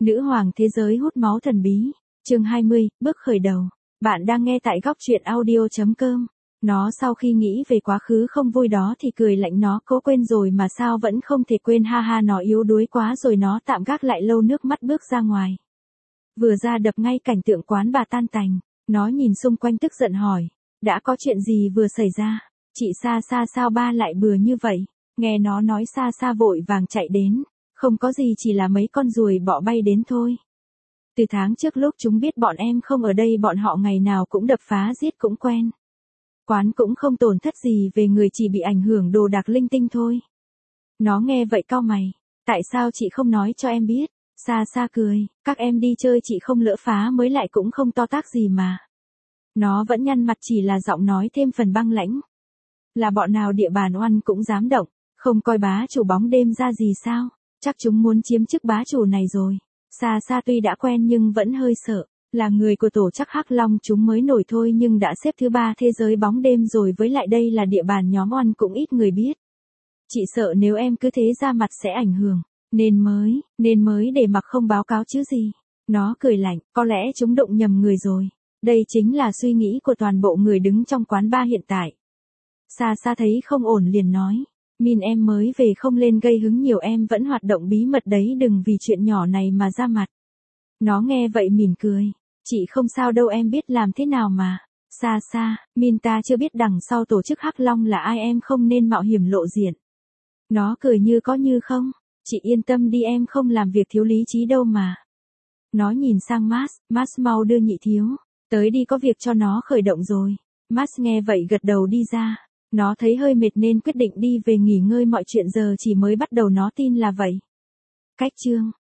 Nữ hoàng thế giới hút máu thần bí. Chương 20, bước khởi đầu. Bạn đang nghe tại góc truyện audio.com. Nó sau khi nghĩ về quá khứ không vui đó thì cười lạnh, nó cố quên rồi mà sao vẫn không thể quên, ha ha, nó yếu đuối quá rồi, nó tạm gác lại lâu nước mắt bước ra ngoài. Vừa ra đập ngay cảnh tượng quán bà tan tành, nó nhìn xung quanh tức giận hỏi, đã có chuyện gì vừa xảy ra? Chị Sa Sa sao ba lại bừa như vậy? Nghe nó nói, Sa Sa vội vàng chạy đến, không có gì, chỉ là mấy con ruồi bọ bay đến thôi. Từ tháng trước lúc chúng biết bọn em không ở đây, bọn họ ngày nào cũng đập phá giết cũng quen. Quán cũng không tổn thất gì về người, chỉ bị ảnh hưởng đồ đạc linh tinh thôi. Nó nghe vậy cau mày, tại sao chị không nói cho em biết? Sa Sa cười, các em đi chơi chị không lỡ phá mới lại cũng không to tác gì mà. Nó vẫn nhăn mặt, chỉ là giọng nói thêm phần băng lãnh. Là bọn nào địa bàn oăn cũng dám động, không coi bá chủ bóng đêm ra gì sao? Chắc chúng muốn chiếm chức bá chủ này rồi. Sa Sa tuy đã quen nhưng vẫn hơi sợ, là người của tổ chắc Hắc Long chúng mới nổi thôi nhưng đã xếp thứ 3 thế giới bóng đêm rồi, với lại đây là địa bàn nhóm oăn cũng ít người biết. Chị sợ nếu em cứ thế ra mặt sẽ ảnh hưởng, nên mới để mặc không báo cáo chứ gì. Nó cười lạnh, có lẽ chúng đụng nhầm người rồi. Đây chính là suy nghĩ của toàn bộ người đứng trong quán bar hiện tại. Sa Sa thấy không ổn liền nói, Min em mới về không lên gây hứng nhiều, em vẫn hoạt động bí mật đấy, đừng vì chuyện nhỏ này mà ra mặt. Nó nghe vậy mỉm cười, chị không sao đâu, em biết làm thế nào mà. Sa Sa, Min ta chưa biết đằng sau tổ chức Hắc Long là ai, em không nên mạo hiểm lộ diện. Nó cười như có như không, chị yên tâm đi, em không làm việc thiếu lý trí đâu mà. Nó nhìn sang Max mau đưa nhị thiếu tới đi, có việc cho nó khởi động rồi. Max nghe vậy gật đầu đi ra. Nó thấy hơi mệt nên quyết định đi về nghỉ ngơi, mọi chuyện giờ chỉ mới bắt đầu, nó tin là vậy. Cách chương